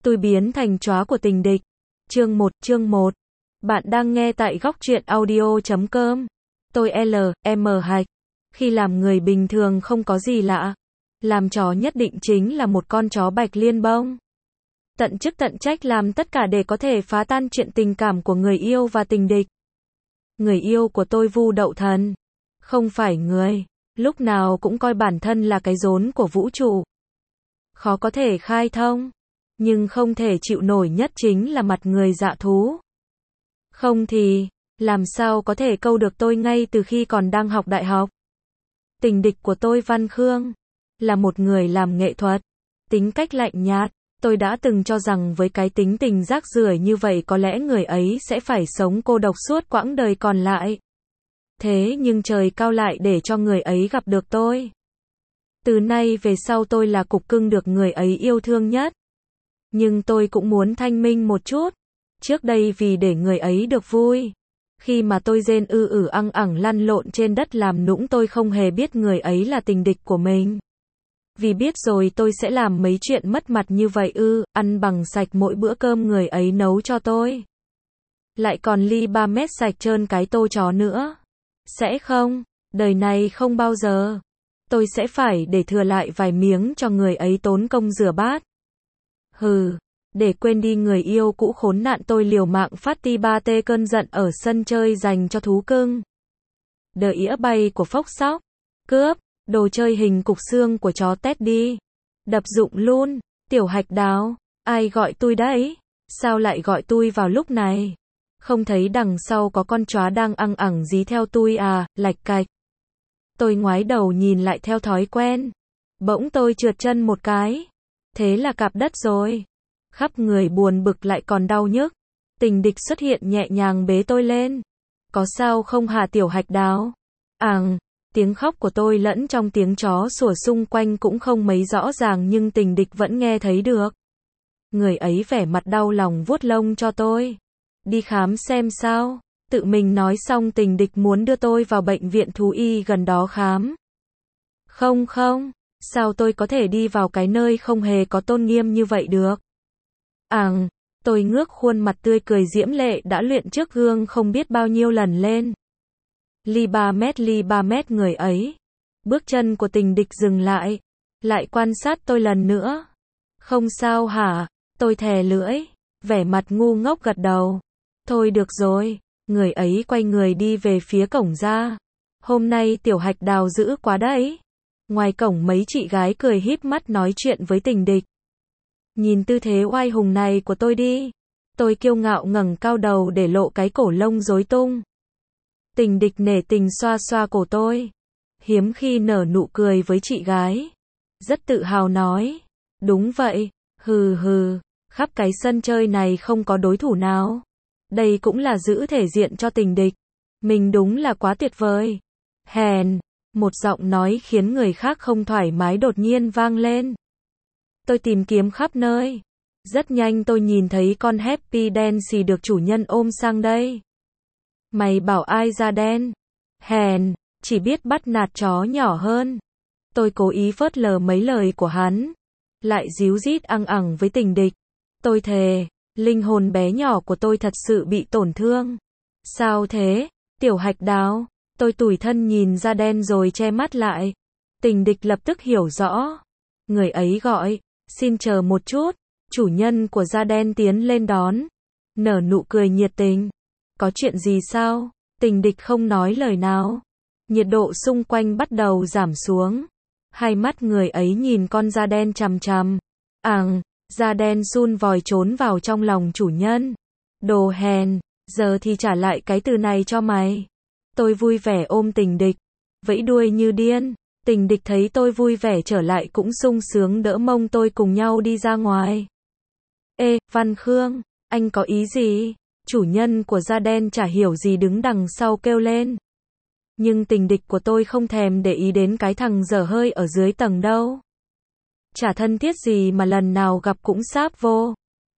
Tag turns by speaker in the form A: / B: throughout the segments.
A: Tôi biến thành chó của tình địch. Chương 1. Bạn đang nghe tại góc truyện audio.com. Tôi L.M. Hạch. Khi làm người bình thường không có gì lạ. Làm chó nhất định chính là một con chó bạch liên bông. Tận chức tận trách làm tất cả để có thể phá tan chuyện tình cảm của người yêu và tình địch. Người yêu của tôi Vu Đậu Thần. Không phải người. Lúc nào cũng coi bản thân là cái rốn của vũ trụ. Khó có thể khai thông. Nhưng không thể chịu nổi nhất chính là mặt người dạ thú. Không thì, làm sao có thể câu được tôi ngay từ khi còn đang học đại học. Tình địch của tôi Văn Khương, là một người làm nghệ thuật, tính cách lạnh nhạt. Tôi đã từng cho rằng với cái tính tình rác rưởi như vậy có lẽ người ấy sẽ phải sống cô độc suốt quãng đời còn lại. Thế nhưng trời cao lại để cho người ấy gặp được tôi. Từ nay về sau tôi là cục cưng được người ấy yêu thương nhất. Nhưng tôi cũng muốn thanh minh một chút. Trước đây vì để người ấy được vui. Khi mà tôi rên ăng ẳng lăn lộn trên đất làm nũng tôi không hề biết người ấy là tình địch của mình. Vì biết rồi tôi sẽ làm mấy chuyện mất mặt như vậy ăn bằng sạch mỗi bữa cơm người ấy nấu cho tôi. Lại còn ly 3 mét sạch trơn cái tô chó nữa. Sẽ không, đời này không bao giờ. Tôi sẽ phải để thừa lại vài miếng cho người ấy tốn công rửa bát. Để quên đi người yêu cũ khốn nạn tôi liều mạng phát ti ba tê cơn giận ở sân chơi dành cho thú cưng. Đờ ĩa bay của phốc sóc, cướp, đồ chơi hình cục xương của chó Teddy. Đập dụng luôn, Tiểu Hạch Đào, ai gọi tôi đấy? Sao lại gọi tôi vào lúc này? Không thấy đằng sau có con chó đang ăng ẳng dí theo tôi à, lạch cạch. Tôi ngoái đầu nhìn lại theo thói quen. Bỗng tôi trượt chân một cái. Thế là cạp đất rồi. Khắp người buồn bực lại còn đau nhức. Tình địch xuất hiện nhẹ nhàng bế tôi lên. Có sao không hả Tiểu Hạch Đào? Tiếng khóc của tôi lẫn trong tiếng chó sủa xung quanh cũng không mấy rõ ràng nhưng tình địch vẫn nghe thấy được. Người ấy vẻ mặt đau lòng vuốt lông cho tôi. Đi khám xem sao. Tự mình nói xong tình địch muốn đưa tôi vào bệnh viện thú y gần đó khám. Không, sao tôi có thể đi vào cái nơi không hề có tôn nghiêm như vậy được? Tôi ngước khuôn mặt tươi cười diễm lệ đã luyện trước gương không biết bao nhiêu lần lên. Ly 3 mét người ấy. Bước chân của tình địch dừng lại. Lại quan sát tôi lần nữa. Không sao hả? Tôi thè lưỡi. Vẻ mặt ngu ngốc gật đầu. Thôi được rồi. Người ấy quay người đi về phía cổng ra. Hôm nay Tiểu Hạch Đào dữ quá đấy. Ngoài cổng mấy chị gái cười híp mắt nói chuyện với tình địch. Nhìn tư thế oai hùng này của tôi đi. Tôi kiêu ngạo ngẩng cao đầu để lộ cái cổ lông rối tung. Tình địch nể tình xoa xoa cổ tôi. Hiếm khi nở nụ cười với chị gái. Rất tự hào nói. Đúng vậy. Khắp cái sân chơi này không có đối thủ nào. Đây cũng là giữ thể diện cho tình địch. Mình đúng là quá tuyệt vời. Hèn. Một giọng nói khiến người khác không thoải mái đột nhiên vang lên. Tôi tìm kiếm khắp nơi. Rất nhanh tôi nhìn thấy con Happy Dancy được chủ nhân ôm sang đây. Mày bảo ai da đen? Hèn, chỉ biết bắt nạt chó nhỏ hơn. Tôi cố ý phớt lờ mấy lời của hắn. Lại díu dít ăng ẳng với tình địch. Tôi thề, linh hồn bé nhỏ của tôi thật sự bị tổn thương. Sao thế, Tiểu Hạch Đào? Tôi tủi thân nhìn da đen rồi che mắt lại. Tình địch lập tức hiểu rõ. Người ấy gọi, xin chờ một chút. Chủ nhân của da đen tiến lên đón. Nở nụ cười nhiệt tình. Có chuyện gì sao? Tình địch không nói lời nào. Nhiệt độ xung quanh bắt đầu giảm xuống. Hai mắt người ấy nhìn con da đen chằm chằm. Da đen sun vòi trốn vào trong lòng chủ nhân. Đồ hèn, giờ thì trả lại cái từ này cho mày. Tôi vui vẻ ôm tình địch. Vẫy đuôi như điên. Tình địch thấy tôi vui vẻ trở lại cũng sung sướng đỡ mông tôi cùng nhau đi ra ngoài. Ê, Văn Khương, anh có ý gì? Chủ nhân của da đen chả hiểu gì đứng đằng sau kêu lên. Nhưng tình địch của tôi không thèm để ý đến cái thằng dở hơi ở dưới tầng đâu. Chả thân thiết gì mà lần nào gặp cũng sáp vô.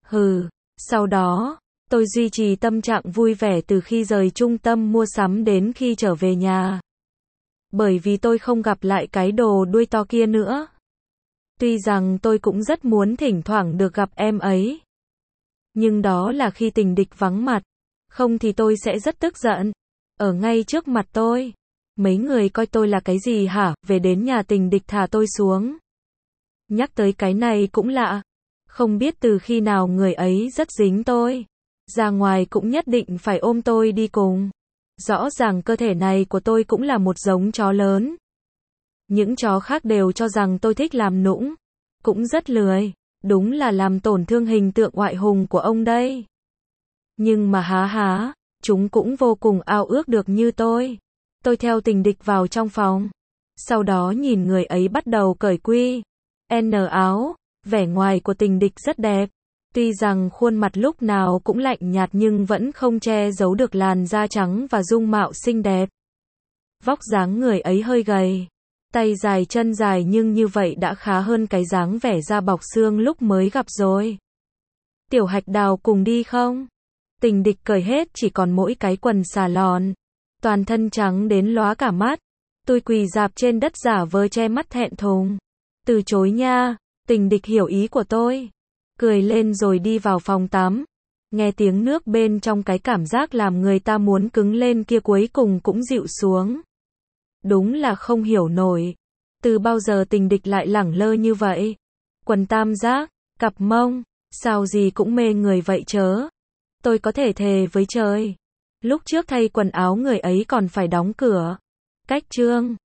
A: Sau đó, tôi duy trì tâm trạng vui vẻ từ khi rời trung tâm mua sắm đến khi trở về nhà. Bởi vì tôi không gặp lại cái đồ đuôi to kia nữa. Tuy rằng tôi cũng rất muốn thỉnh thoảng được gặp em ấy. Nhưng đó là khi tình địch vắng mặt. Không thì tôi sẽ rất tức giận. Ở ngay trước mặt tôi. Mấy người coi tôi là cái gì hả? Về đến nhà tình địch thả tôi xuống. Nhắc tới cái này cũng lạ. Không biết từ khi nào người ấy rất dính tôi. Ra ngoài cũng nhất định phải ôm tôi đi cùng. Rõ ràng cơ thể này của tôi cũng là một giống chó lớn. Những chó khác đều cho rằng tôi thích làm nũng. Cũng rất lười. Đúng là làm tổn thương hình tượng ngoại hùng của ông đây. Nhưng mà há, chúng cũng vô cùng ao ước được như tôi. Tôi theo tình địch vào trong phòng. Sau đó nhìn người ấy bắt đầu cởi quy N áo. Vẻ ngoài của tình địch rất đẹp. Tuy rằng khuôn mặt lúc nào cũng lạnh nhạt nhưng vẫn không che giấu được làn da trắng và dung mạo xinh đẹp. Vóc dáng người ấy hơi gầy. Tay dài chân dài nhưng như vậy đã khá hơn cái dáng vẻ da bọc xương lúc mới gặp rồi. Tiểu Hạch Đào cùng đi không? Tình địch cởi hết chỉ còn mỗi cái quần xà lòn. Toàn thân trắng đến lóa cả mắt. Tôi quỳ rạp trên đất giả vờ che mắt thẹn thùng. Từ chối nha. Tình địch hiểu ý của tôi. Cười lên rồi đi vào phòng tắm. Nghe tiếng nước bên trong, cái cảm giác làm người ta muốn cứng lên kia cuối cùng cũng dịu xuống. Đúng là không hiểu nổi. Từ bao giờ tình địch lại lẳng lơ như vậy? Quần tam giác, cặp mông, sao gì cũng mê người vậy chớ. Tôi có thể thề với trời. Lúc trước thay quần áo người ấy còn phải đóng cửa. Cách chương